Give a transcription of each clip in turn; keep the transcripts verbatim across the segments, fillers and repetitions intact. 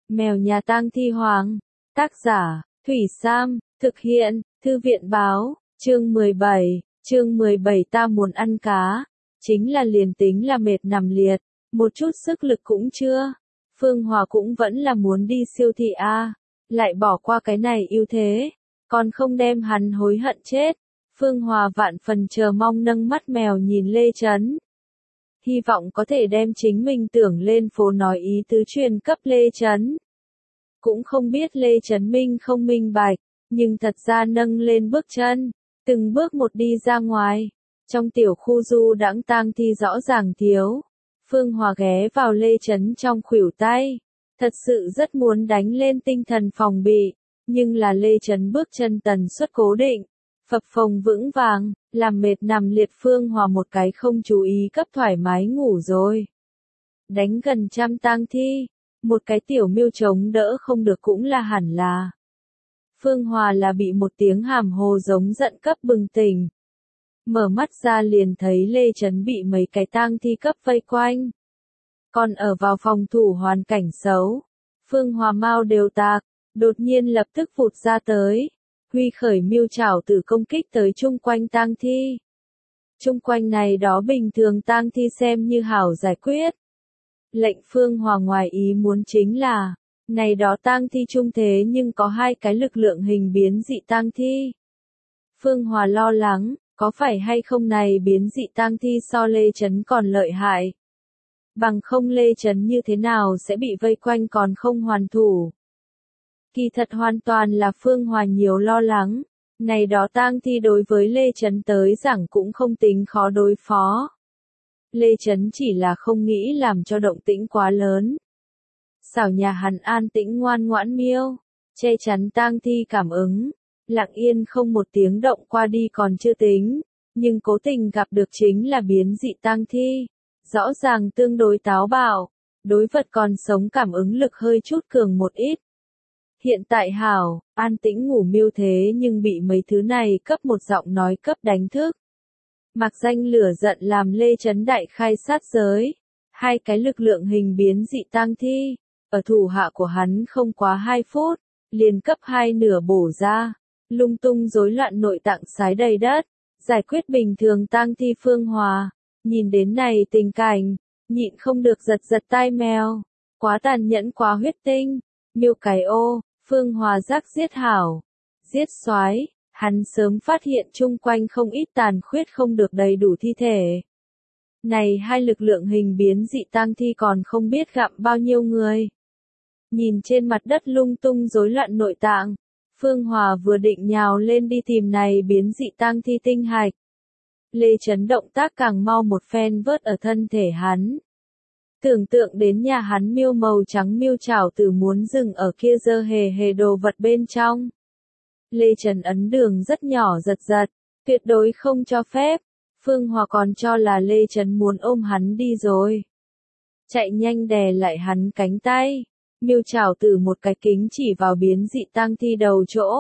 Mèo nhà tang thi hoàng. Tác giả, Thủy Sam, thực hiện, Thư viện báo, chương mười bảy, chương mười bảy ta muốn ăn cá. Chính là liền tính là mệt nằm liệt, một chút sức lực cũng chưa. Phương Hòa cũng vẫn là muốn đi siêu thị a, lại bỏ qua cái này ưu thế, còn không đem hắn hối hận chết. Phương Hòa vạn phần chờ mong nâng mắt mèo nhìn Lê Chấn. Hy vọng có thể đem chính mình tưởng lên phố nói ý tứ truyền cấp Lê Chấn. Cũng không biết Lê Chấn minh không minh bạch, nhưng thật ra nâng lên bước chân, từng bước một đi ra ngoài. Trong tiểu khu du đãng tang thi rõ ràng thiếu. Phương Hòa ghé vào Lê Chấn trong khuỷu tay. Thật sự rất muốn đánh lên tinh thần phòng bị, nhưng là Lê Chấn bước chân tần suất cố định, phập phồng vững vàng, làm mệt nằm liệt Phương Hòa một cái không chú ý cấp thoải mái ngủ rồi. Đánh gần trăm tang thi, một cái tiểu miêu chống đỡ không được cũng là hẳn là. Phương Hòa là bị một tiếng hàm hồ giống giận cấp bừng tỉnh. Mở mắt ra liền thấy Lê Chấn bị mấy cái tang thi cấp vây quanh. Còn ở vào phòng thủ hoàn cảnh xấu. Phương Hòa mau đều tạc, đột nhiên lập tức vụt ra tới. Huy khởi miêu chảo tử công kích tới chung quanh tang thi. Chung quanh này đó bình thường tang thi xem như hảo giải quyết. Lệnh Phương Hòa ngoài ý muốn chính là, này đó tang thi chung thế nhưng có hai cái lực lượng hình biến dị tang thi. Phương Hòa lo lắng, có phải hay không này biến dị tang thi so Lê Chấn còn lợi hại. Bằng không Lê Chấn như thế nào sẽ bị vây quanh còn không hoàn thủ. Kỳ thật hoàn toàn là Phương Hòa nhiều lo lắng, này đó tang thi đối với Lê Chấn tới giảng cũng không tính khó đối phó. Lê Chấn chỉ là không nghĩ làm cho động tĩnh quá lớn. Xảo nhà hắn an tĩnh ngoan ngoãn miêu, che chắn tang thi cảm ứng, lặng yên không một tiếng động qua đi còn chưa tính, nhưng cố tình gặp được chính là biến dị tang thi, rõ ràng tương đối táo bạo, đối vật còn sống cảm ứng lực hơi chút cường một ít. Hiện tại hảo, an tĩnh ngủ miêu thế nhưng bị mấy thứ này cấp một giọng nói cấp đánh thức. Mặc danh lửa giận làm Lê Chấn đại khai sát giới. Hai cái lực lượng hình biến dị tang thi, ở thủ hạ của hắn không quá hai phút, liền cấp hai nửa bổ ra, lung tung rối loạn nội tạng sái đầy đất, giải quyết bình thường tang thi Phương Hòa. Nhìn đến này tình cảnh, nhịn không được giật giật tai mèo, quá tàn nhẫn quá huyết tinh, miêu cái ô, Phương Hòa giác giết hảo, giết soái. Hắn sớm phát hiện chung quanh không ít tàn khuyết không được đầy đủ thi thể. Này hai lực lượng hình biến dị tang thi còn không biết gặm bao nhiêu người. Nhìn trên mặt đất lung tung rối loạn nội tạng, Phương Hòa vừa định nhào lên đi tìm này biến dị tang thi tinh hạch. Lê Chấn động tác càng mau một phen vớt ở thân thể hắn. Tưởng tượng đến nhà hắn miêu màu trắng miêu chảo tử muốn dừng ở kia dơ hề hề đồ vật bên trong. Lê Trần ấn đường rất nhỏ giật giật, tuyệt đối không cho phép. Phương Hòa còn cho là Lê Trần muốn ôm hắn đi rồi. Chạy nhanh đè lại hắn cánh tay, miêu chảo tử một cái kính chỉ vào biến dị tang thi đầu chỗ.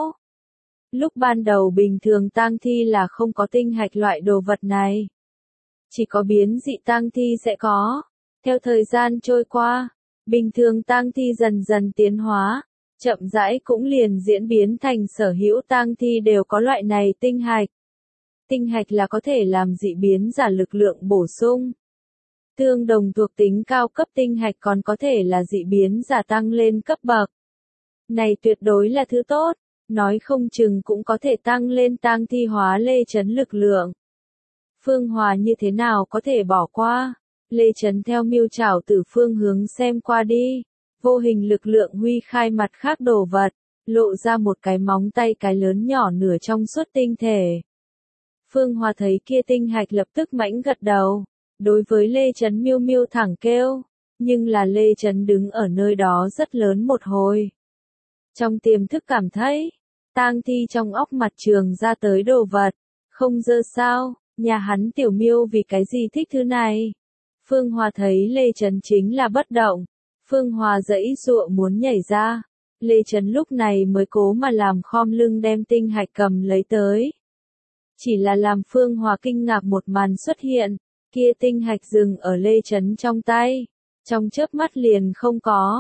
Lúc ban đầu bình thường tang thi là không có tinh hạch loại đồ vật này. Chỉ có biến dị tang thi sẽ có. Theo thời gian trôi qua, bình thường tang thi dần dần tiến hóa. Chậm rãi cũng liền diễn biến thành sở hữu tang thi đều có loại này tinh hạch. Tinh hạch là có thể làm dị biến giả lực lượng bổ sung. Tương đồng thuộc tính cao cấp tinh hạch còn có thể là dị biến giả tăng lên cấp bậc. Này tuyệt đối là thứ tốt, nói không chừng cũng có thể tăng lên tang thi hóa Lê Chấn lực lượng. Phương Hòa như thế nào có thể bỏ qua? Lê Chấn theo miêu chảo từ phương hướng xem qua đi. Vô hình lực lượng huy khai mặt khác đồ vật, lộ ra một cái móng tay cái lớn nhỏ nửa trong suốt tinh thể. Phương Hòa thấy kia tinh hạch lập tức mãnh gật đầu, đối với Lê Chấn miêu miêu thẳng kêu, nhưng là Lê Chấn đứng ở nơi đó rất lớn một hồi. Trong tiềm thức cảm thấy, tang thi trong óc mặt trường ra tới đồ vật, không dơ sao, nhà hắn tiểu miêu vì cái gì thích thứ này. Phương Hòa thấy Lê Chấn chính là bất động. Phương Hòa dãy dụa muốn nhảy ra. Lê Chấn lúc này mới cố mà làm khom lưng đem tinh hạch cầm lấy tới. Chỉ là làm Phương Hòa kinh ngạc một màn xuất hiện, kia tinh hạch dừng ở Lê Chấn trong tay. Trong chớp mắt liền không có.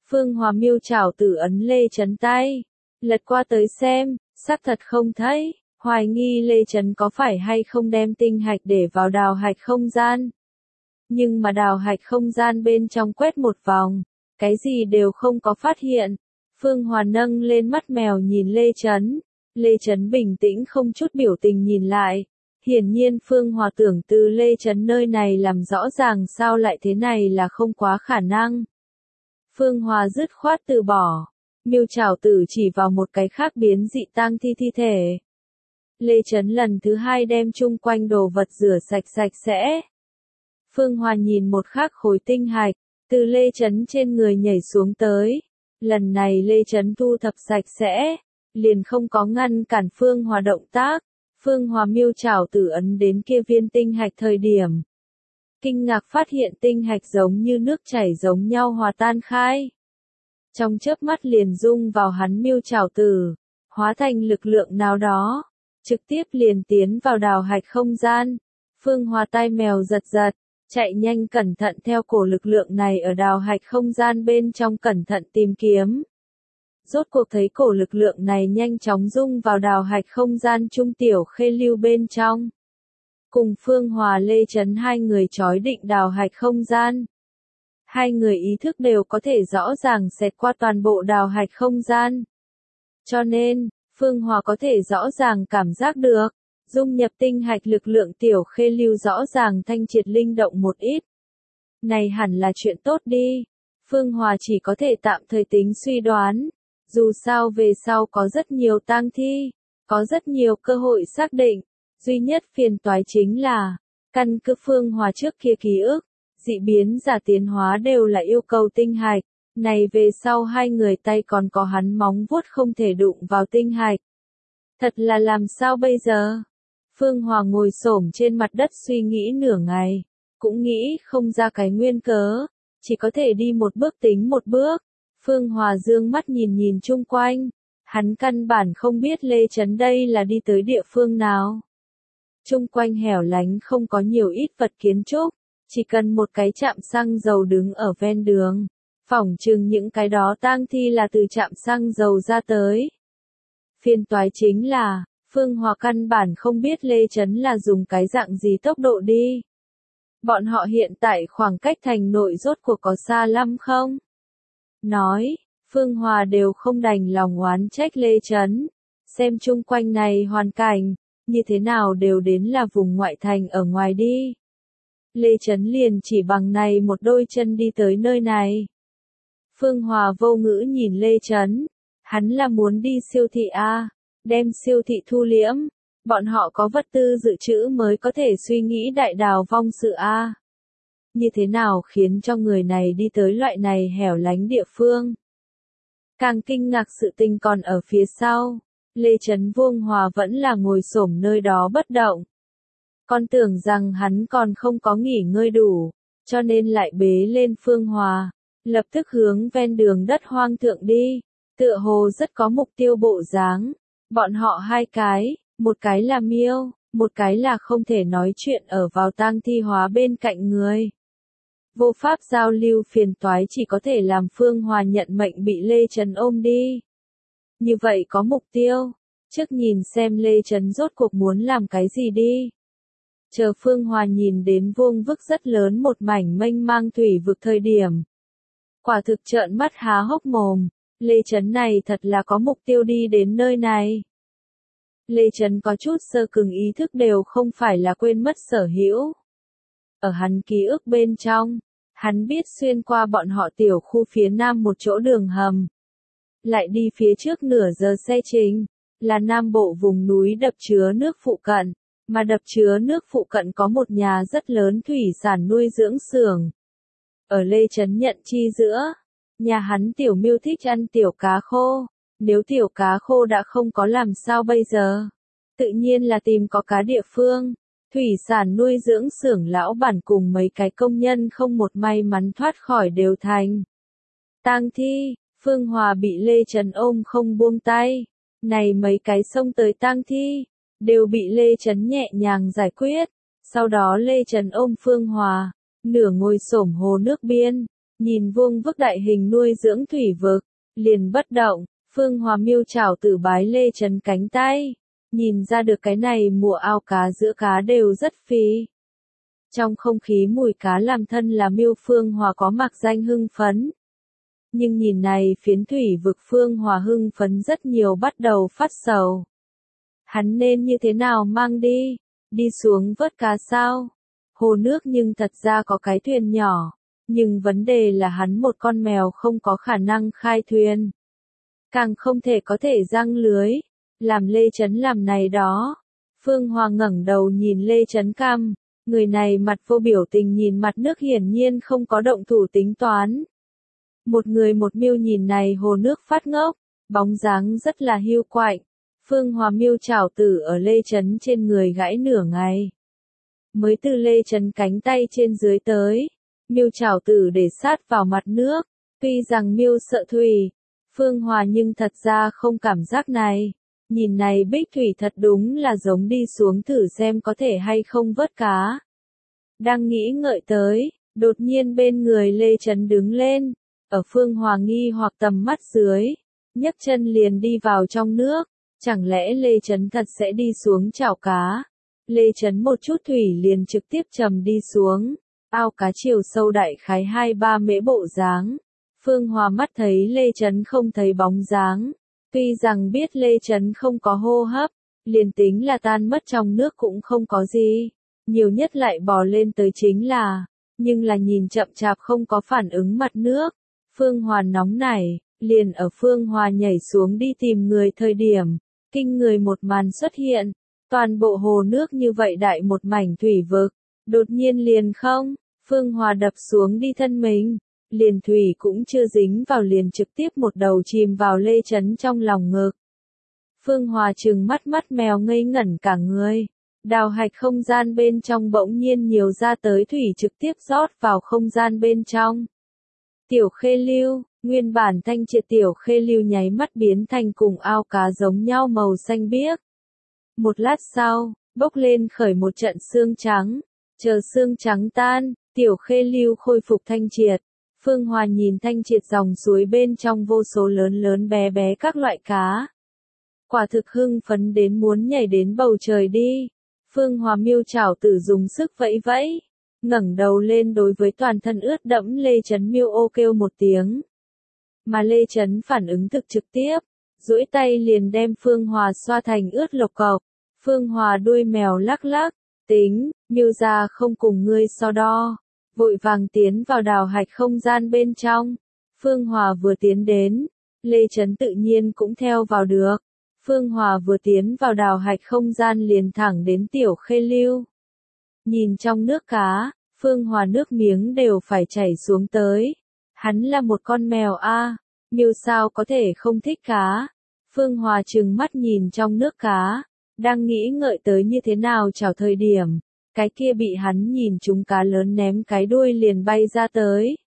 Phương Hòa miêu chảo tử ấn Lê Chấn tay, lật qua tới xem, xác thật không thấy, hoài nghi Lê Chấn có phải hay không đem tinh hạch để vào đào hạch không gian. Nhưng mà đào hạch không gian bên trong quét một vòng, cái gì đều không có phát hiện. Phương Hòa nâng lên mắt mèo nhìn Lê Chấn, Lê Chấn bình tĩnh không chút biểu tình nhìn lại. Hiển nhiên Phương Hòa tưởng từ Lê Chấn nơi này làm rõ ràng sao lại thế này là không quá khả năng. Phương Hòa dứt khoát từ bỏ, miêu chảo tử chỉ vào một cái khác biến dị tang thi thi thể. Lê Chấn lần thứ hai đem chung quanh đồ vật rửa sạch sạch sẽ. Phương Hòa nhìn một khác khối tinh hạch, từ Lê Chấn trên người nhảy xuống tới. Lần này Lê Chấn thu thập sạch sẽ, liền không có ngăn cản Phương Hòa động tác. Phương Hòa miêu chảo tử ấn đến kia viên tinh hạch thời điểm. Kinh ngạc phát hiện tinh hạch giống như nước chảy giống nhau hòa tan khai. Trong chớp mắt liền dung vào hắn miêu chảo tử, hóa thành lực lượng nào đó, trực tiếp liền tiến vào đào hạch không gian. Phương Hòa tai mèo giật giật, chạy nhanh cẩn thận theo cổ lực lượng này ở đào hạch không gian bên trong cẩn thận tìm kiếm. Rốt cuộc thấy cổ lực lượng này nhanh chóng dung vào đào hạch không gian trung tiểu khê lưu bên trong. Cùng Phương Hòa Lê Chấn hai người chói định đào hạch không gian. Hai người ý thức đều có thể rõ ràng xẹt qua toàn bộ đào hạch không gian. Cho nên, Phương Hòa có thể rõ ràng cảm giác được, dung nhập tinh hạch lực lượng tiểu khê lưu rõ ràng thanh triệt linh động một ít. Này hẳn là chuyện tốt đi. Phương Hòa chỉ có thể tạm thời tính suy đoán. Dù sao về sau có rất nhiều tang thi, có rất nhiều cơ hội xác định. Duy nhất phiền toái chính là, căn cứ Phương Hòa trước kia ký ức, dị biến giả tiến hóa đều là yêu cầu tinh hạch. Này về sau hai người tay còn có hắn móng vuốt không thể đụng vào tinh hạch. Thật là làm sao bây giờ? Phương Hòa ngồi xổm trên mặt đất suy nghĩ nửa ngày, cũng nghĩ không ra cái nguyên cớ, chỉ có thể đi một bước tính một bước. Phương Hòa dương mắt nhìn nhìn chung quanh, hắn căn bản không biết Lê Chấn đây là đi tới địa phương nào. Chung quanh hẻo lánh không có nhiều ít vật kiến trúc, chỉ cần một cái trạm xăng dầu đứng ở ven đường. Phỏng chừng những cái đó tang thi là từ trạm xăng dầu ra tới. Phiền toái chính là, Phương Hòa căn bản không biết Lê Chấn là dùng cái dạng gì tốc độ đi. Bọn họ hiện tại khoảng cách thành nội rốt cuộc có xa lắm không? Nói, Phương Hòa đều không đành lòng oán trách Lê Chấn. Xem chung quanh này hoàn cảnh, như thế nào đều đến là vùng ngoại thành ở ngoài đi. Lê Chấn liền chỉ bằng này một đôi chân đi tới nơi này. Phương Hòa vô ngữ nhìn Lê Chấn, hắn là muốn đi siêu thị A, đem siêu thị thu liễm, bọn họ có vật tư dự trữ mới có thể suy nghĩ đại đào vong sự A. Như thế nào khiến cho người này đi tới loại này hẻo lánh địa phương? Càng kinh ngạc sự tình còn ở phía sau, Lê Chấn Vương Hòa vẫn là ngồi xổm nơi đó bất động. Con tưởng rằng hắn còn không có nghỉ ngơi đủ, cho nên lại bế lên Phương Hòa, lập tức hướng ven đường đất hoang thượng đi, tựa hồ rất có mục tiêu bộ dáng. Bọn họ hai cái, một cái là miêu, một cái là không thể nói chuyện ở vào tang thi hóa bên cạnh người. Vô pháp giao lưu phiền toái chỉ có thể làm Phương Hòa nhận mệnh bị Lê Chấn ôm đi. Như vậy có mục tiêu, trước nhìn xem Lê Chấn rốt cuộc muốn làm cái gì đi. Chờ Phương Hòa nhìn đến vuông vức rất lớn một mảnh mênh mang thủy vực thời điểm. Quả thực trợn mắt há hốc mồm, Lê Chấn này thật là có mục tiêu đi đến nơi này. Lê Chấn có chút sơ cường ý thức đều không phải là quên mất sở hữu. Ở hắn ký ức bên trong, hắn biết xuyên qua bọn họ tiểu khu phía nam một chỗ đường hầm. Lại đi phía trước nửa giờ xe trình, là nam bộ vùng núi đập chứa nước phụ cận, mà đập chứa nước phụ cận có một nhà rất lớn thủy sản nuôi dưỡng xưởng. Ở Lê Chấn nhận chi giữa, nhà hắn tiểu miêu thích ăn tiểu cá khô, nếu tiểu cá khô đã không có làm sao bây giờ? Tự nhiên là tìm có cá địa phương. Thủy sản nuôi dưỡng xưởng lão bản cùng mấy cái công nhân không một may mắn thoát khỏi đều thành tang thi. Phương Hòa bị Lê Chấn ôm không buông tay. Này mấy cái xông tới tang thi, đều bị Lê Chấn nhẹ nhàng giải quyết. Sau đó Lê Chấn ôm Phương Hòa, nửa ngồi xổm hồ nước biên, nhìn vuông vức đại hình nuôi dưỡng thủy vực, liền bất động. Phương Hòa miêu chảo tử bái Lê Chấn cánh tay, nhìn ra được cái này mùa ao cá giữa cá đều rất phì. Trong không khí mùi cá làm thân là miêu Phương Hòa có mặc danh hưng phấn. Nhưng nhìn này phiến thủy vực Phương Hòa hưng phấn rất nhiều bắt đầu phát sầu. Hắn nên như thế nào mang đi? Đi xuống vớt cá sao? Hồ nước nhưng thật ra có cái thuyền nhỏ. Nhưng vấn đề là hắn một con mèo không có khả năng khai thuyền. Càng không thể có thể giăng lưới. Làm Lê Chấn làm này đó. Phương Hòa ngẩng đầu nhìn Lê Chấn căm. Người này mặt vô biểu tình nhìn mặt nước hiển nhiên không có động thủ tính toán. Một người một miêu nhìn này hồ nước phát ngốc, bóng dáng rất là hiu quạnh. Phương Hòa miêu chảo tử ở Lê Chấn trên người gãy nửa ngày. Mới từ Lê Chấn cánh tay trên dưới tới, miêu chảo tử để sát vào mặt nước. Tuy rằng miêu sợ thủy, Phương Hòa nhưng thật ra không cảm giác này. Nhìn này bích thủy thật đúng là giống đi xuống thử xem có thể hay không vớt cá. Đang nghĩ ngợi tới, đột nhiên bên người Lê Chấn đứng lên. Ở Phương Hòa nghi hoặc tầm mắt dưới, nhấc chân liền đi vào trong nước, chẳng lẽ Lê Chấn thật sẽ đi xuống chảo cá? Lê Chấn một chút thủy liền trực tiếp trầm đi xuống, ao cá chiều sâu đại khái hai ba mễ bộ dáng. Phương Hòa mắt thấy Lê Chấn không thấy bóng dáng, tuy rằng biết Lê Chấn không có hô hấp, liền tính là tan mất trong nước cũng không có gì, nhiều nhất lại bò lên tới chính là, nhưng là nhìn chậm chạp không có phản ứng mặt nước. Phương Hòa nóng nảy, liền ở Phương Hòa nhảy xuống đi tìm người thời điểm, kinh người một màn xuất hiện, toàn bộ hồ nước như vậy đại một mảnh thủy vực, đột nhiên liền không, Phương Hòa đập xuống đi thân mình, liền thủy cũng chưa dính vào liền trực tiếp một đầu chìm vào Lê Chấn trong lòng ngực. Phương Hòa trừng mắt mắt mèo ngây ngẩn cả người, đào hạch không gian bên trong bỗng nhiên nhiều ra tới thủy trực tiếp rót vào không gian bên trong. Tiểu khê lưu, nguyên bản thanh triệt tiểu khê lưu nháy mắt biến thành cùng ao cá giống nhau màu xanh biếc. Một lát sau, bốc lên khởi một trận sương trắng, chờ sương trắng tan, tiểu khê lưu khôi phục thanh triệt. Phương Hòa nhìn thanh triệt dòng suối bên trong vô số lớn lớn bé bé các loại cá. Quả thực hưng phấn đến muốn nhảy đến bầu trời đi. Phương Hòa miêu chảo tử dùng sức vẫy vẫy. Ngẩng đầu lên đối với toàn thân ướt đẫm Lê Chấn miêu ô kêu một tiếng. Mà Lê Chấn phản ứng thực trực tiếp, duỗi tay liền đem Phương Hòa xoa thành ướt lộc cộc. Phương Hòa đuôi mèo lắc lắc, tính, miêu ra không cùng ngươi so đo, vội vàng tiến vào đào hạch không gian bên trong. Phương Hòa vừa tiến đến, Lê Chấn tự nhiên cũng theo vào được. Phương Hòa vừa tiến vào đào hạch không gian liền thẳng đến tiểu khê lưu. Nhìn trong nước cá, Phương Hòa nước miếng đều phải chảy xuống tới. Hắn là một con mèo a, miêu sao có thể không thích cá. Phương Hòa trừng mắt nhìn trong nước cá, đang nghĩ ngợi tới như thế nào chào thời điểm, cái kia bị hắn nhìn trúng cá lớn ném cái đuôi liền bay ra tới.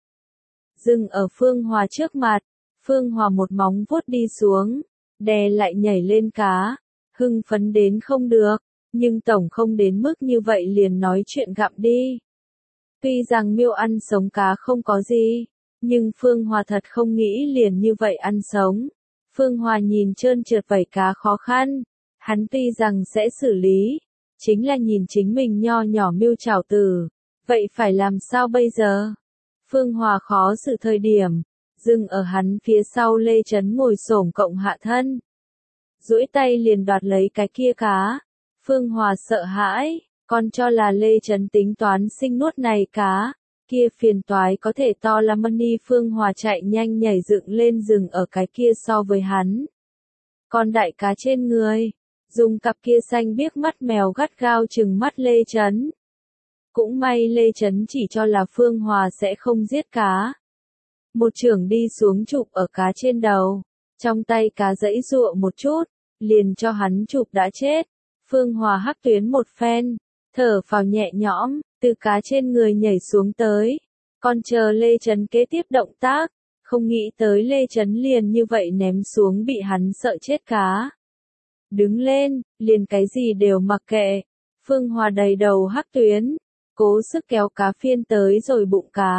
Dừng ở Phương Hòa trước mặt, Phương Hòa một móng vuốt đi xuống, đè lại nhảy lên cá, hưng phấn đến không được. Nhưng tổng không đến mức như vậy liền nói chuyện gặm đi. Tuy rằng miêu ăn sống cá không có gì, nhưng Phương Hòa thật không nghĩ liền như vậy ăn sống. Phương Hòa nhìn trơn trượt vảy cá khó khăn, hắn tuy rằng sẽ xử lý, chính là nhìn chính mình nho nhỏ miêu chảo tử, vậy phải làm sao bây giờ? Phương Hòa khó xử thời điểm, dừng ở hắn phía sau Lê Chấn ngồi xổm cộng hạ thân. Duỗi tay liền đoạt lấy cái kia cá. Phương Hòa sợ hãi, còn cho là Lê Chấn tính toán sinh nuốt này cá, kia phiền toái có thể to lắm money. Phương Hòa chạy nhanh nhảy dựng lên rừng ở cái kia so với hắn. Còn đại cá trên người, dùng cặp kia xanh biếc mắt mèo gắt gao chừng mắt Lê Chấn. Cũng may Lê Chấn chỉ cho là Phương Hòa sẽ không giết cá. Một chưởng đi xuống chụp ở cá trên đầu, trong tay cá giãy giụa một chút, liền cho hắn chụp đã chết. Phương Hòa hắc tuyến một phen, thở phào nhẹ nhõm, từ cá trên người nhảy xuống tới. Còn chờ Lê Chấn kế tiếp động tác, không nghĩ tới Lê Chấn liền như vậy ném xuống bị hắn sợ chết cá. Đứng lên, liền cái gì đều mặc kệ. Phương Hòa đầy đầu hắc tuyến, cố sức kéo cá phiên tới rồi bụng cá.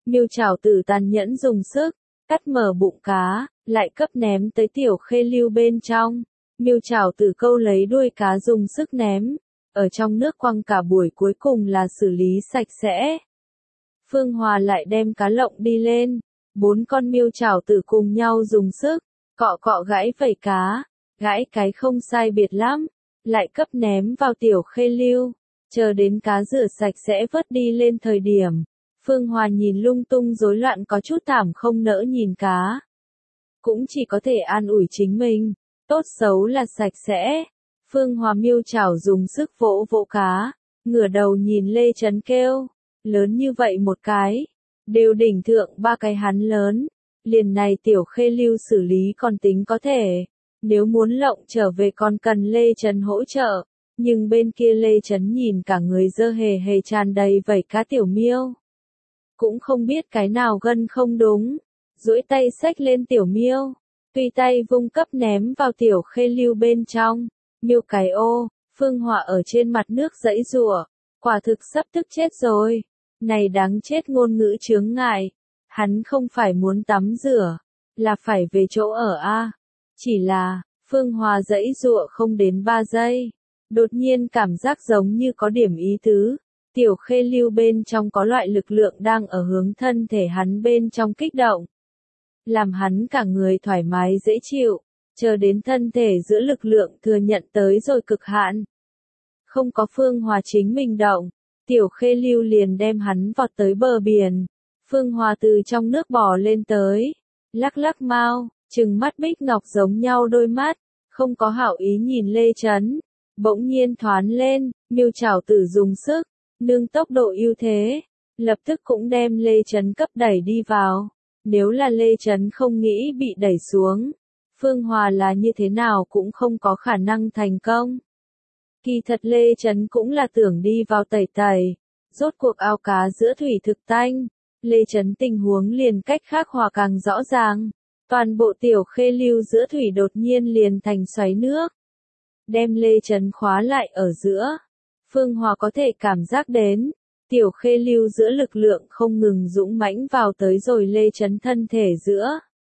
Miêu Trảo Tử tàn nhẫn dùng sức, cắt mở bụng cá, lại cấp ném tới Tiểu Khê Lưu bên trong. Miêu Trảo Tử câu lấy đuôi cá dùng sức ném, ở trong nước quăng cả buổi cuối cùng là xử lý sạch sẽ. Phương Hòa lại đem cá lộng đi lên, bốn con Miêu Trảo Tử cùng nhau dùng sức, cọ cọ gãi vảy cá, gãi cái không sai biệt lắm, lại cấp ném vào Tiểu Khê Lưu, chờ đến cá rửa sạch sẽ vớt đi lên thời điểm. Phương Hòa nhìn lung tung rối loạn có chút thảm không nỡ nhìn cá. Cũng chỉ có thể an ủi chính mình, tốt xấu là sạch sẽ. Phương Hòa Miêu Trảo dùng sức vỗ vỗ cá, ngửa đầu nhìn Lê Chấn kêu, lớn như vậy một cái, đều đỉnh thượng ba cái hắn lớn, liền này Tiểu Khê Lưu xử lý còn tính có thể, nếu muốn lộng trở về còn cần Lê Chấn hỗ trợ, nhưng bên kia Lê Chấn nhìn cả người dơ hề hề tràn đầy vảy cá tiểu miêu. Cũng không biết cái nào gân không đúng, duỗi tay xách lên tiểu miêu, tùy tay vung cấp ném vào Tiểu Khê Lưu bên trong. Miêu cái ô, Phương Hòa ở trên mặt nước giãy giụa, quả thực sắp tức chết rồi. Này đáng chết ngôn ngữ chướng ngại, hắn không phải muốn tắm rửa, là phải về chỗ ở a. Chỉ là, Phương Hòa giãy giụa không đến ba giây, đột nhiên cảm giác giống như có điểm ý tứ. Tiểu Khê Lưu bên trong có loại lực lượng đang ở hướng thân thể hắn bên trong kích động, làm hắn cả người thoải mái dễ chịu, chờ đến thân thể giữa lực lượng thừa nhận tới rồi cực hạn. Không có Phương Hòa chính mình động, Tiểu Khê Lưu liền đem hắn vọt tới bờ biển. Phương Hòa từ trong nước bò lên tới, lắc lắc mau, trừng mắt bích ngọc giống nhau đôi mắt, không có hảo ý nhìn Lê Chấn. Bỗng nhiên thoán lên, Miêu Trảo Tử dùng sức, nương tốc độ ưu thế, lập tức cũng đem Lê Chấn cấp đẩy đi vào. Nếu là Lê Chấn không nghĩ bị đẩy xuống, Phương Hòa là như thế nào cũng không có khả năng thành công. Kỳ thật Lê Chấn cũng là tưởng đi vào tẩy tẩy, rốt cuộc ao cá giữa thủy thực tanh, Lê Chấn tình huống liền cách khác hòa càng rõ ràng. Toàn bộ Tiểu Khê Lưu giữa thủy đột nhiên liền thành xoáy nước, đem Lê Chấn khóa lại ở giữa. Phương Hòa có thể cảm giác đến, Tiểu Khê Lưu giữa lực lượng không ngừng dũng mãnh vào tới rồi Lê Chấn thân thể giữa.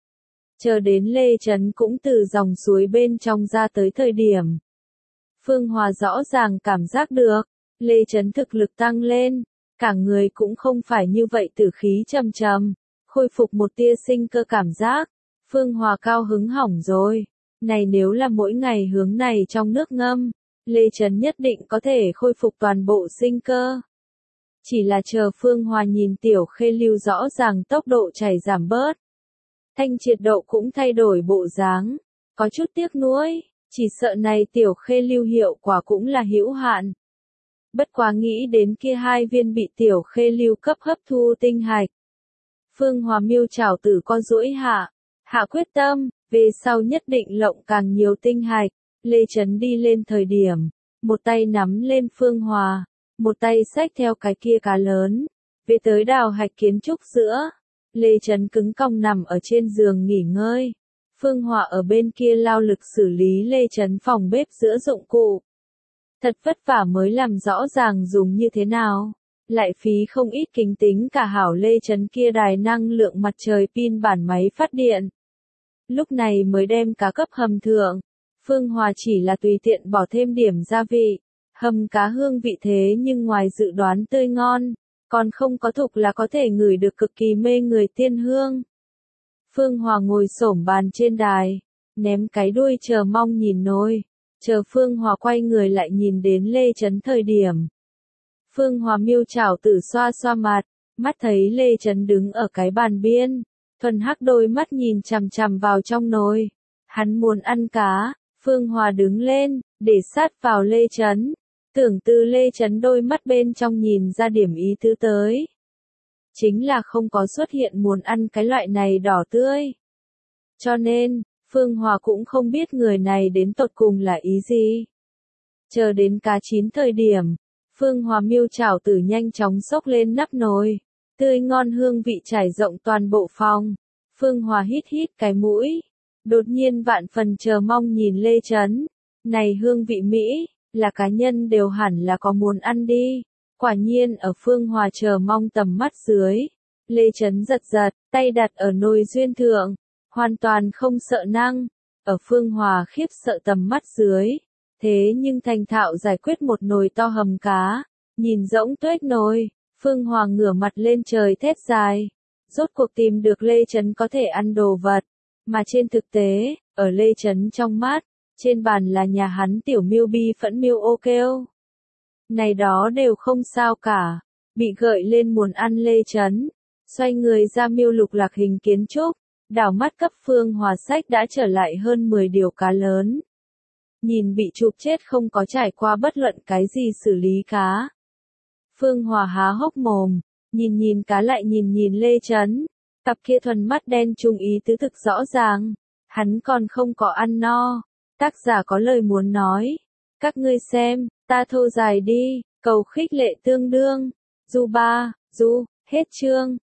Chờ đến Lê Chấn cũng từ dòng suối bên trong ra tới thời điểm. Phương Hòa rõ ràng cảm giác được, Lê Chấn thực lực tăng lên, cả người cũng không phải như vậy tử khí trầm trầm, khôi phục một tia sinh cơ cảm giác. Phương Hòa cao hứng hỏng rồi, này nếu là mỗi ngày hướng này trong nước ngâm, Lê Chấn nhất định có thể khôi phục toàn bộ sinh cơ. Chỉ là chờ Phương Hòa nhìn Tiểu Khê Lưu rõ ràng tốc độ chảy giảm bớt. Thanh triệt độ cũng thay đổi bộ dáng, có chút tiếc nuối, chỉ sợ này Tiểu Khê Lưu hiệu quả cũng là hữu hạn. Bất quá nghĩ đến kia hai viên bị Tiểu Khê Lưu cấp hấp thu tinh hạch. Phương Hòa Miêu Trảo Tử co duỗi hạ, hạ quyết tâm, về sau nhất định lộng càng nhiều tinh hạch. Lê Chấn đi lên thời điểm, một tay nắm lên Phương Hòa, một tay xách theo cái kia cá lớn, về tới đào hạch kiến trúc giữa. Lê Chấn cứng cong nằm ở trên giường nghỉ ngơi. Phương Hòa ở bên kia lao lực xử lý Lê Chấn phòng bếp giữa dụng cụ. Thật vất vả mới làm rõ ràng dùng như thế nào. Lại phí không ít kính tính cả hảo Lê Chấn kia đài năng lượng mặt trời pin bản máy phát điện. Lúc này mới đem cá cấp hầm thượng. Phương Hòa chỉ là tùy tiện bỏ thêm điểm gia vị. Hầm cá hương vị thế nhưng ngoài dự đoán tươi ngon. Còn không có thục là có thể ngửi được cực kỳ mê người tiên hương. Phương Hòa ngồi xổm bàn trên đài, ném cái đuôi chờ mong nhìn nồi, chờ Phương Hòa quay người lại nhìn đến Lê Chấn thời điểm. Phương Hòa Miêu Trảo Tử xoa xoa mặt, mắt thấy Lê Chấn đứng ở cái bàn biên, thuần hắc đôi mắt nhìn chằm chằm vào trong nồi. Hắn muốn ăn cá, Phương Hòa đứng lên, để sát vào Lê Chấn. Tưởng từ Lê Chấn đôi mắt bên trong nhìn ra điểm ý tứ tới. Chính là không có xuất hiện muốn ăn cái loại này đỏ tươi. Cho nên, Phương Hòa cũng không biết người này đến tột cùng là ý gì. Chờ đến cá chín thời điểm, Phương Hòa Miêu Trảo Tử nhanh chóng xốc lên nắp nồi. Tươi ngon hương vị trải rộng toàn bộ phòng. Phương Hòa hít hít cái mũi. Đột nhiên vạn phần chờ mong nhìn Lê Chấn. Này hương vị Mỹ, là cá nhân đều hẳn là có muốn ăn đi. Quả nhiên ở Phương Hòa chờ mong tầm mắt dưới. Lê Chấn giật giật, tay đặt ở nồi duyên thượng, hoàn toàn không sợ năng, ở Phương Hòa khiếp sợ tầm mắt dưới, thế nhưng thành thạo giải quyết một nồi to hầm cá, nhìn rỗng tuếch nồi, Phương Hòa ngửa mặt lên trời thét dài, rốt cuộc tìm được Lê Chấn có thể ăn đồ vật, mà trên thực tế, ở Lê Chấn trong mắt, trên bàn là nhà hắn tiểu miêu bi phẫn miêu ô kêu. Này đó đều không sao cả, bị gợi lên muốn ăn Lê Chấn, xoay người ra miêu lục lạc hình kiến trúc, đảo mắt cấp Phương Hòa sách đã trở lại hơn mười điều cá lớn. Nhìn bị chụp chết không có trải qua bất luận cái gì xử lý cá. Phương Hòa há hốc mồm, nhìn nhìn cá lại nhìn nhìn Lê Chấn, cặp kia thuần mắt đen trung ý tứ thực rõ ràng, hắn còn không có ăn no. Tác giả có lời muốn nói, các ngươi xem, ta thô dài đi, cầu khích lệ tương đương, du ba, du, hết chương.